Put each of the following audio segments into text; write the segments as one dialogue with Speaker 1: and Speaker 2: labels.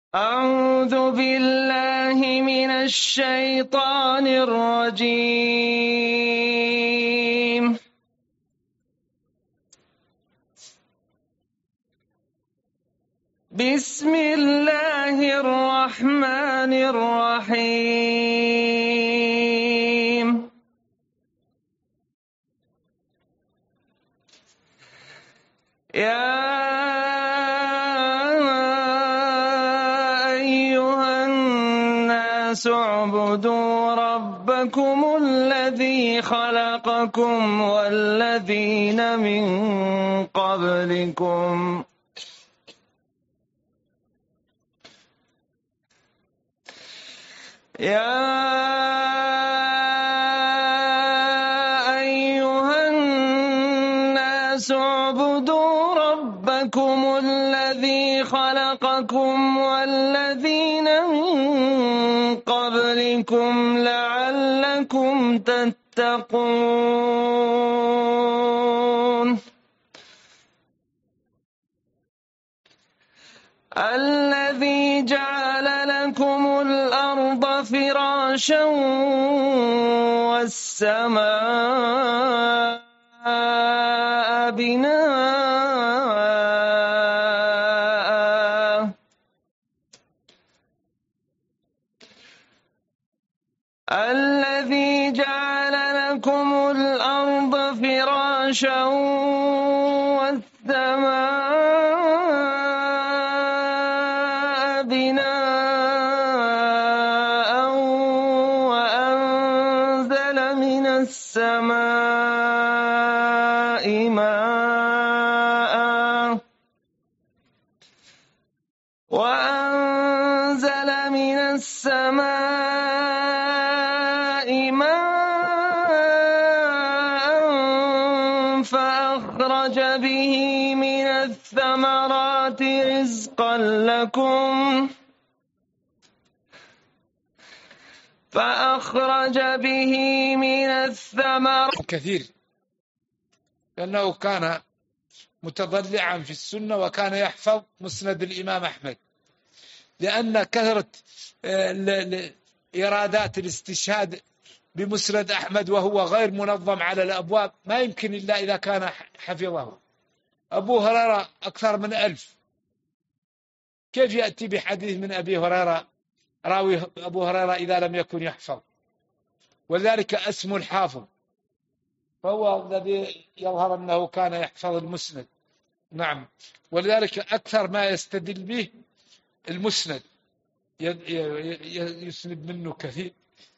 Speaker 1: أعوذ بالله من الشيطان الرجيم. بسم الله الرحمن الرحيم. يا أيها الناس اعبدوا ربكم الذي خلقكم والذين من قبلكم والذين من قبلكم لعلكم تتقون. الذي جعل لكم الأرض فراشا والسماء بناء. الذي جعل لكم الأرض فراشا والسماء بناء وأنزل من السماء فأخرج به من الثمرات رزقا لكم
Speaker 2: كثير، لأنه كان متضلعا في السنة وكان يحفظ مسند الإمام أحمد، لأن كثرة إيرادات الاستشهاد بمسند أحمد وهو غير منظم على الأبواب ما يمكن إلا إذا كان حفظه. أبو هريرة أكثر من 1000، كيف يأتي بحديث من أبي هريرة راوي أبو هريرة إذا لم يكن يحفظ؟ ولذلك اسم الحافظ، فهو الذي يظهر أنه كان يحفظ المسند. نعم، ولذلك أكثر ما يستدل به المسند، يسند منه كثير.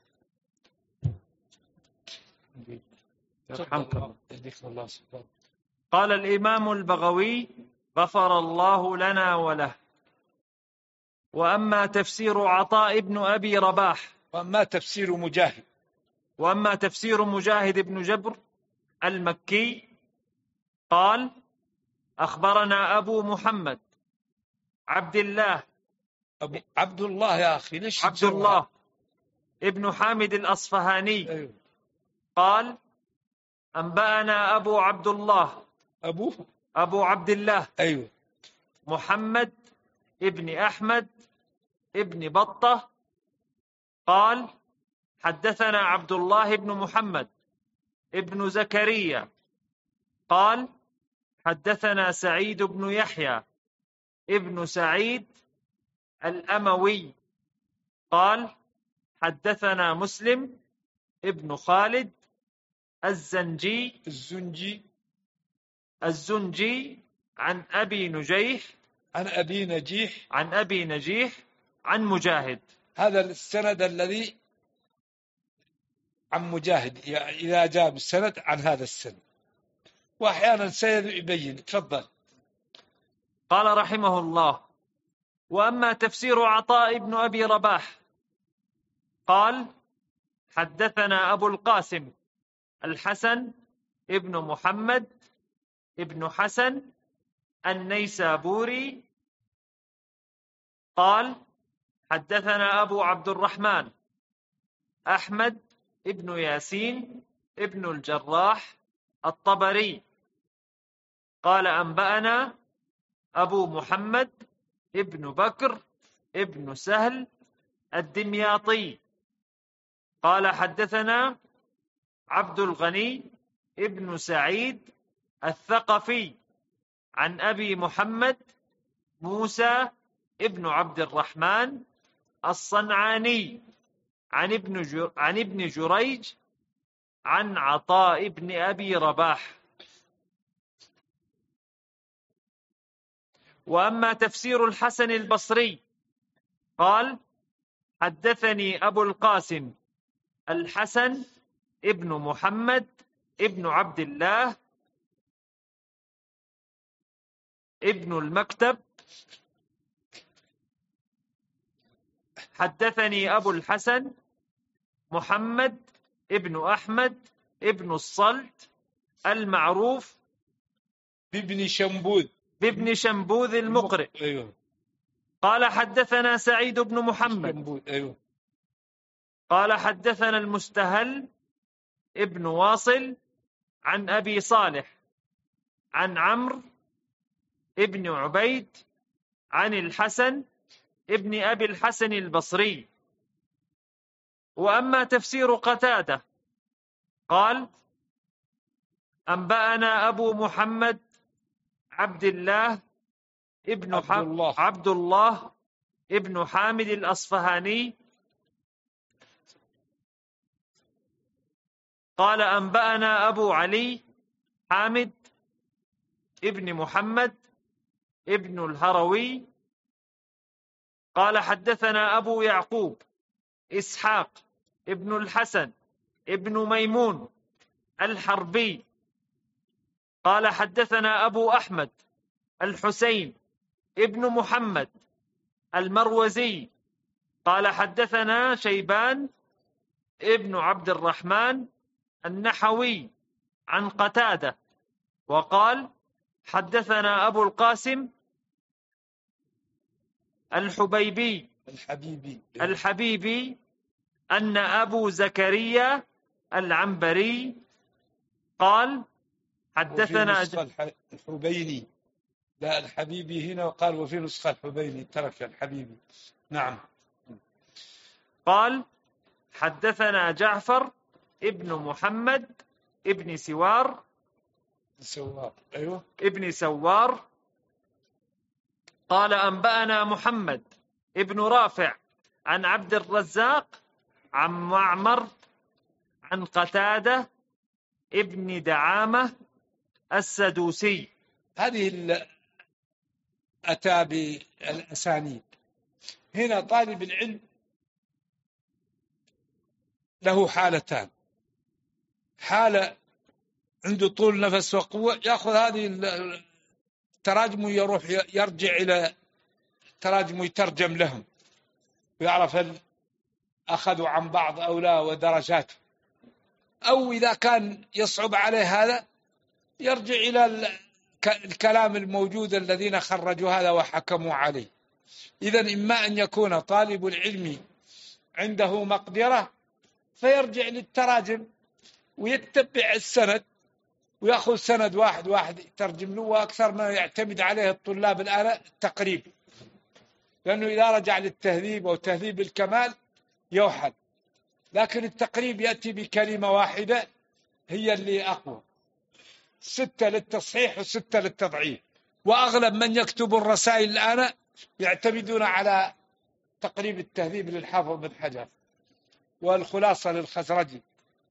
Speaker 3: قال الإمام البغوي غفر الله لنا وله: وأما تفسير عطاء بن أبي رباح
Speaker 2: وأما تفسير مجاهد
Speaker 3: بن جبر المكي قال: أخبرنا أبو محمد عبد
Speaker 2: الله يا أخي ليش
Speaker 3: عبد الله ابن حامد الأصفهاني.
Speaker 2: أيوه.
Speaker 3: قال: أنبأنا أبو عبد الله
Speaker 2: أيوه.
Speaker 3: محمد ابن أحمد ابن بطة قال: حدثنا عبد الله بن محمد ابن زكريا قال: حدثنا سعيد بن يحيى ابن سعيد الأموي قال: حدثنا مسلم ابن خالد الزنجي عن أبي نجيح عن مجاهد.
Speaker 2: هذا السند الذي عن مجاهد إذا جاء بالسند عن هذا السند، وأحيانا سيبين. تفضل.
Speaker 3: قال رحمه الله: وأما تفسير عطاء بن أبي رباح قال: حدثنا أبو القاسم الحسن ابن محمد ابن حسن النيسابوري قال: حدثنا أبو عبد الرحمن أحمد ابن ياسين ابن الجراح الطبري قال: أنبأنا أبو محمد ابن بكر ابن سهل الدمياطي قال حدثنا عبد الغني ابن سعيد الثقفي عن أبي محمد موسى ابن عبد الرحمن الصنعاني عن ابن جريج عن عطاء بن أبي رباح. وأما تفسير الحسن البصري قال حدثني أبو القاسم الحسن ابن محمد ابن عبد الله ابن المكتب حدثني أبو الحسن محمد ابن أحمد ابن الصلت المعروف بابن شنبوذ المقرئ.
Speaker 2: أيوه.
Speaker 3: قال حدثنا سعيد بن محمد.
Speaker 2: أيوه.
Speaker 3: قال حدثنا المستهل ابن واصل عن أبي صالح عن عمرو ابن عبيد عن الحسن ابن أبي الحسن البصري. وأما تفسير قتادة قال أنبأنا أبو محمد عبد الله ابن حامد الأصفهاني قال أنبأنا أبو علي حامد ابن محمد ابن الهروي قال حدثنا أبو يعقوب إسحاق ابن الحسن ابن ميمون الحربي قال حدثنا أبو أحمد الحسين ابن محمد المروزي قال حدثنا شيبان ابن عبد الرحمن النحوي عن قتادة وقال حدثنا أبو القاسم الحبيبي أن أبو زكريا العنبري قال حدثنا
Speaker 2: الحبيني. لا الحبيبي هنا وقال وفي نسخة الحبيني ترك الحبيبي. نعم.
Speaker 3: قال حدثنا جعفر ابن محمد ابن سوار.
Speaker 2: أيوه.
Speaker 3: ابن سوار قال أنبأنا محمد ابن رافع عن عبد الرزاق عن معمر عن قتادة ابن دعامة السدوسي.
Speaker 2: هذه أتى بالأسانيد. هنا طالب العلم له حالتان: حالة عنده طول نفس وقوة يأخذ هذه التراجم ويروح يرجع إلى تراجم ويترجم لهم ويعرف هل أخذوا عن بعض أو لا ودرجاته، أو إذا كان يصعب عليه هذا يرجع إلى الكلام الموجود الذين خرجوا هذا وحكموا عليه. إذن إما أن يكون طالب العلم عنده مقدرة فيرجع للتراجم ويتبع السند ويأخذ سند واحد يترجم له، وأكثر ما يعتمد عليه الطلاب الآن التقريب، لأنه إذا رجع للتهذيب أو تهذيب الكمال يوحد، لكن التقريب يأتي بكلمة واحدة هي اللي أقوى، 6 للتصحيح و6 للتضعيف. وأغلب من يكتب الرسائل الآن يعتمدون على تقريب التهذيب للحافظ بن حجر والخلاصة للخزرجي،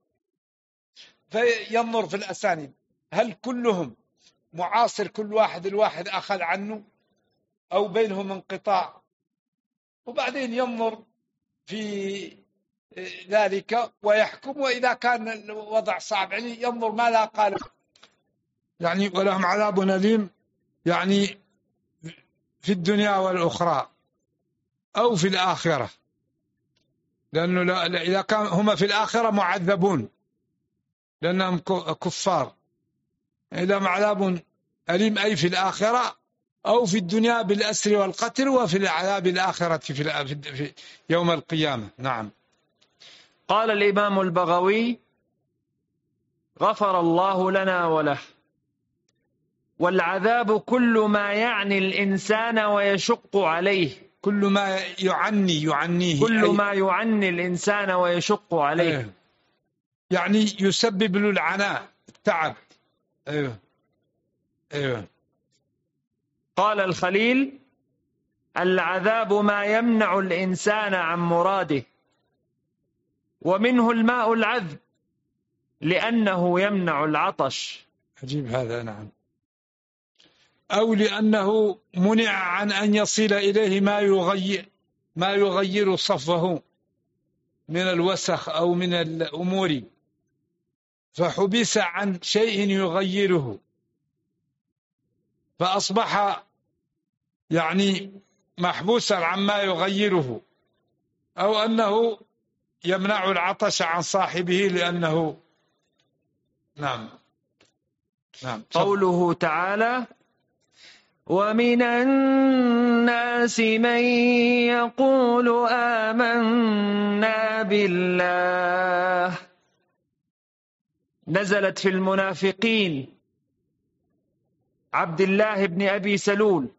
Speaker 2: فينظر في الأسانيد هل كلهم معاصر كل واحد الواحد أخذ عنه أو بينهم انقطاع، وبعدين ينظر في ذلك ويحكم. وإذا كان الوضع صعب يعني ينظر ماذا قال، يعني ولهم عذاب أليم يعني في الدنيا والأخرى أو في الآخرة، لأنه إذا كان هم في الآخرة معذبون لأنهم كفار، لهم عذاب أليم أي في الآخرة أو في الدنيا بالأسر والقتل، وفي العذاب الآخرة في يوم القيامة. نعم.
Speaker 3: قال الإمام البغوي غفر الله لنا وله: والعذاب كل ما يعني الإنسان ويشق عليه
Speaker 2: كل ما يعنيه
Speaker 3: كل ما يعني الإنسان ويشق عليه.
Speaker 2: يعني يسبب له العناء، التعب. أيوه.
Speaker 3: قال الخليل: العذاب ما يمنع الإنسان عن مراده، ومنه الماء العذب لأنه يمنع العطش.
Speaker 2: عجيب هذا. نعم. أو لأنه منع عن أن يصل إليه ما يغير صفه من الوسخ أو من الأمور، فحبس عن شيء يغيره، فأصبح يعني محبوسا عما يغيره، أو أنه يمنع العطش عن صاحبه لأنه. نعم.
Speaker 3: قوله تعالى: ومن الناس من يقول آمنا بالله، نزلت في المنافقين عبد الله بن أبي سلول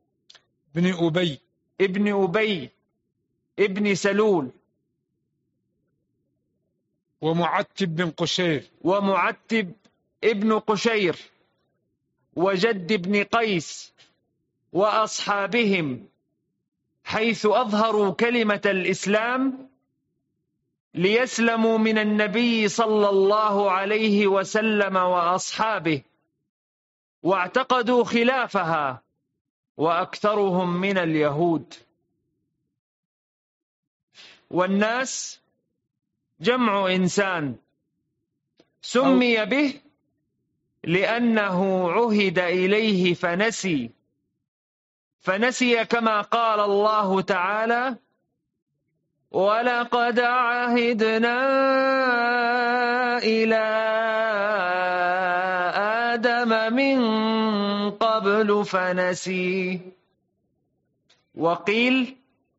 Speaker 3: ابن أبي ابن سلول،
Speaker 2: ومعتب
Speaker 3: ابن قشير، وجد بن قيس، وأصحابهم، حيث أظهروا كلمة الإسلام ليسلموا من النبي صلى الله عليه وسلم وأصحابه، واعتقدوا خلافها، وأكثرهم من اليهود. والناس جمع إنسان، سمي به لأنه عهد إليه فنسي كما قال الله تعالى: ولقد عهدنا إلى آدم من قبل فنسي. وقيل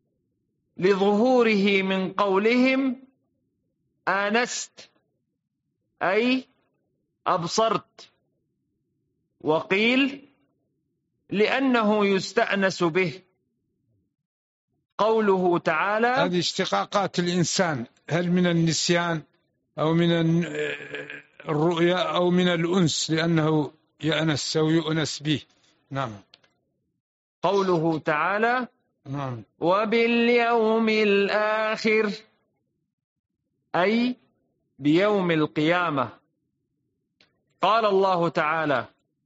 Speaker 3: لظهوره من قولهم آنست أي أبصرت، وقيل لأنه يستأنس به. قوله تعالى:
Speaker 2: هذه اشتقاقات الإنسان، هل من النسيان أو من الرؤيا أو من الأنس لأنه يأنس أو يؤنس به. نعم.
Speaker 3: قوله تعالى:
Speaker 2: نعم.
Speaker 3: وباليوم الآخر أي بيوم القيامة. قال الله تعالى: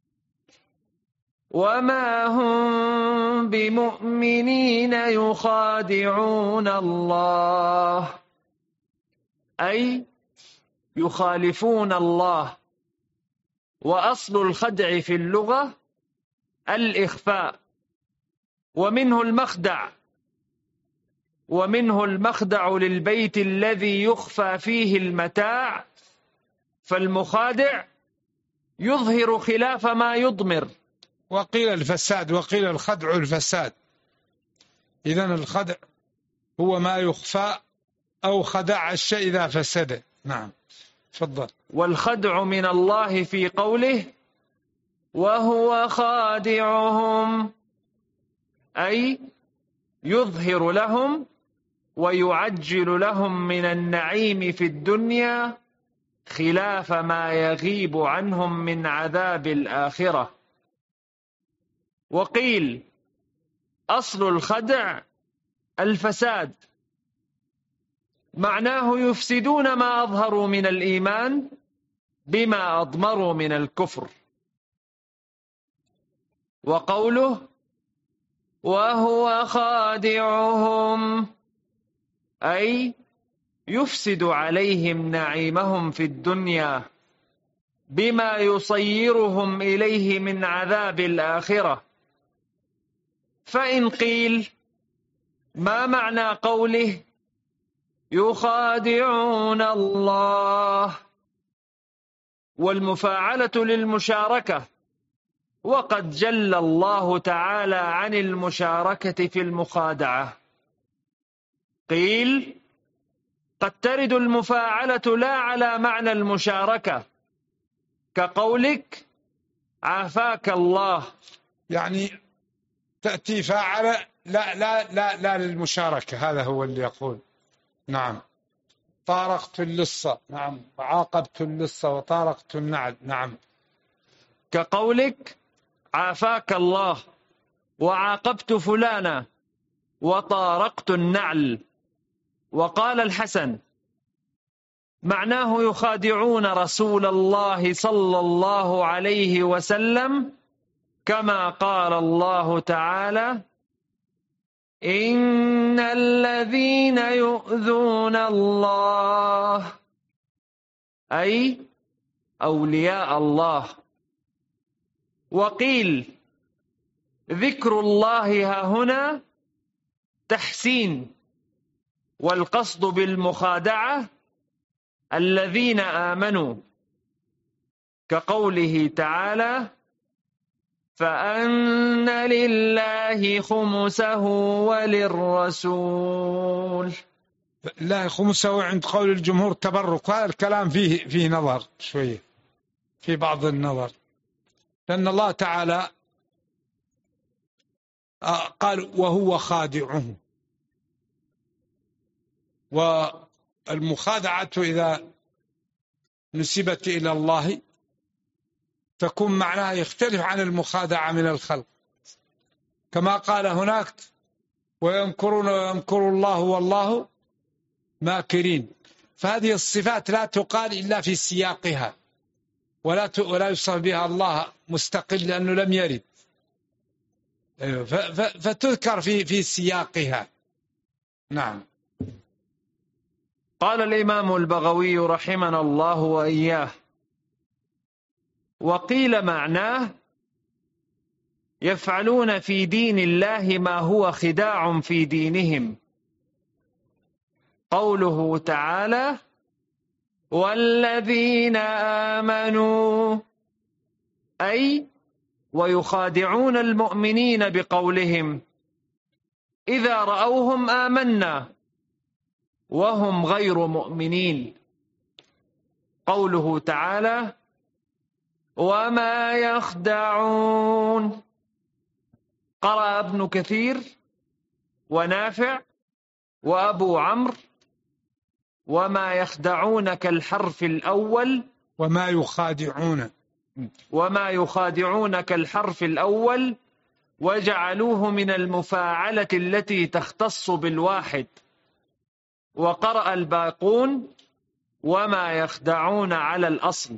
Speaker 3: وما هم بمؤمنين يخادعون الله، أي يخالفون الله. وأصل الخدع في اللغة الإخفاء، ومنه المخدع للبيت الذي يخفى فيه المتاع، فالمخادع يظهر خلاف ما يضمر.
Speaker 2: وقيل الفساد، وقيل الخدع الفساد. إذن الخدع هو ما يخفى أو خدع الشيء إذا فسد. نعم. تفضل.
Speaker 3: والخدع من الله في قوله: وهو خادعهم، أي يظهر لهم ويعجل لهم من النعيم في الدنيا خلاف ما يغيب عنهم من عذاب الآخرة. وقيل أصل الخدع الفساد، معناه يفسدون ما أظهروا من الإيمان بما أضمروا من الكفر. وقوله: وهو خادعهم، أي يفسد عليهم نعيمهم في الدنيا بما يصيرهم إليه من عذاب الآخرة. فإن قيل: ما معنى قوله يخادعون الله؟ والمفاعلة للمشاركة، وقد جل الله تعالى عن المشاركة في المخادعة. قيل: قد ترد المفاعلة لا على معنى المشاركة، كقولك عافاك الله،
Speaker 2: يعني تأتي فاعل لا لا لا لا للمشاركة، هذا هو اللي يقول. نعم. طارقت اللصة، نعم، وعاقبت اللصة وطارقت النعل. نعم.
Speaker 3: كقولك عافاك الله وعاقبت فلانا وطارقت النعل. وقال الحسن معناه يخادعون رسول الله صلى الله عليه وسلم كما قال الله تعالى إن الذين يؤذون الله أي أولياء الله. وقيل ذكر الله ها هنا تحسين، والقصد بالمخادعة الذين آمنوا، كقوله تعالى فأن لله خمسه وللرسول.
Speaker 2: لا، خمسه عند قول الجمهور تبرك، هذا الكلام فيه نظر شوية، في بعض النظر، لأن الله تعالى قال وهو خادعه، والمخادعة إذا نسبت إلى الله تكون معناها يختلف عن المخادعة من الخلق، كما قال هناك ويمكرون ويمكر الله والله ماكرين. فهذه الصفات لا تقال إلا في سياقها، ولا يوصف بها الله مستقل لأنه لم يرد، فتذكر في سياقها. نعم.
Speaker 3: قال الإمام البغوي رحمنا الله وإياه وقيل معناه يفعلون في دين الله ما هو خداع في دينهم. قوله تعالى والذين آمنوا أي ويخادعون المؤمنين بقولهم إذا رأوهم آمنا وهم غير مؤمنين. قوله تعالى وما يخدعون. قرأ ابن كثير ونافع وأبو عمرو وما يخدعون كالحرف الأول
Speaker 2: وما يخادعون
Speaker 3: كالحرف الأول، وجعلوه من المفاعلة التي تختص بالواحد. وقرأ الباقون وما يخدعون على الأصل.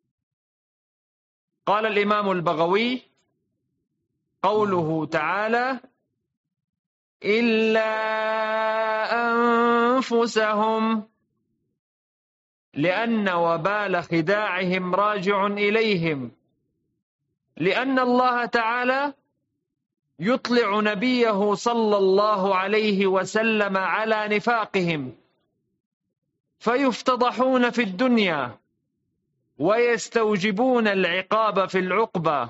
Speaker 3: قال الإمام البغوي قوله تعالى إلا أنفسهم، لأن وبال خداعهم راجع إليهم، لأن الله تعالى يطلع نبيه صلى الله عليه وسلم على نفاقهم فيفتضحون في الدنيا ويستوجبون العقاب في العقبى.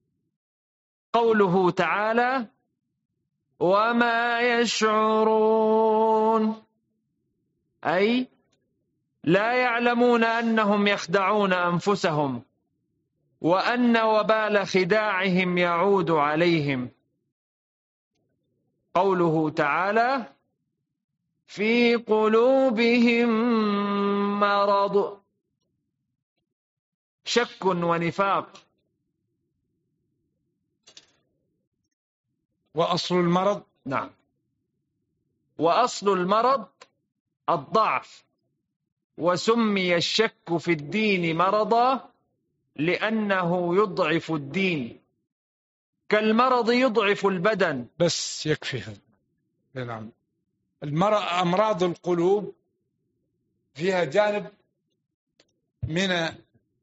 Speaker 3: قوله تعالى وما يشعرون أي لا يعلمون أنهم يخدعون أنفسهم وأن وبال خداعهم يعود عليهم. قوله تعالى في قلوبهم مرض، شك ونفاق.
Speaker 2: وأصل المرض،
Speaker 3: نعم، وأصل المرض الضعف، وسمي الشك في الدين مرضا لأنه يضعف الدين، كالمرض يضعف البدن.
Speaker 2: بس يكفي هذا. نعم. أمراض القلوب فيها جانب من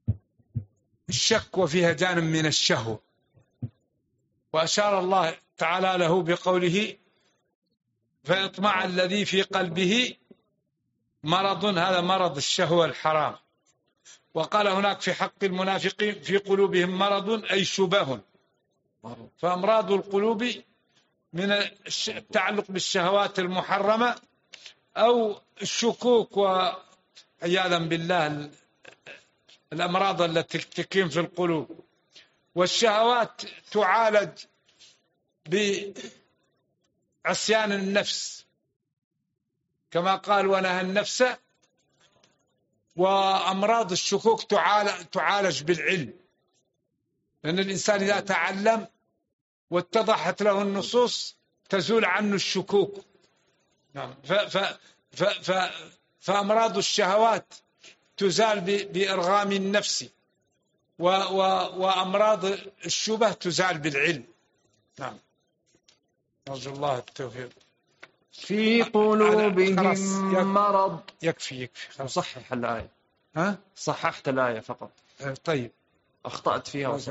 Speaker 2: الشك وفيها جانب من الشهوة، وأشار الله تعالى له بقوله فيطمع الذي في قلبه مرض، هذا مرض الشهوة الحرام. وقال هناك في حق المنافقين في قلوبهم مرض أي شبه. فأمراض القلوب من التعلق بالشهوات المحرمة أو الشكوك وعياذا بالله الأمراض التي تكين في القلوب. والشهوات تعالج عصيان النفس، كما قال ونهى النفس. وأمراض الشكوك تعالج بالعلم، لأن الإنسان إذا تعلم واتضحت له النصوص تزول عنه الشكوك. نعم. فأمراض الشهوات تزال بإرغام النفس، وأمراض الشبه تزال بالعلم. نعم. نرجو الله التوفيق.
Speaker 3: في قلوبهم مرض.
Speaker 2: يكفي
Speaker 3: صحح الآية.
Speaker 2: ها؟
Speaker 3: صححت الآية فقط.
Speaker 2: طيب.
Speaker 3: أخطأت فيها وصح.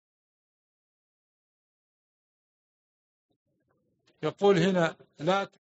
Speaker 2: يقول هنا لا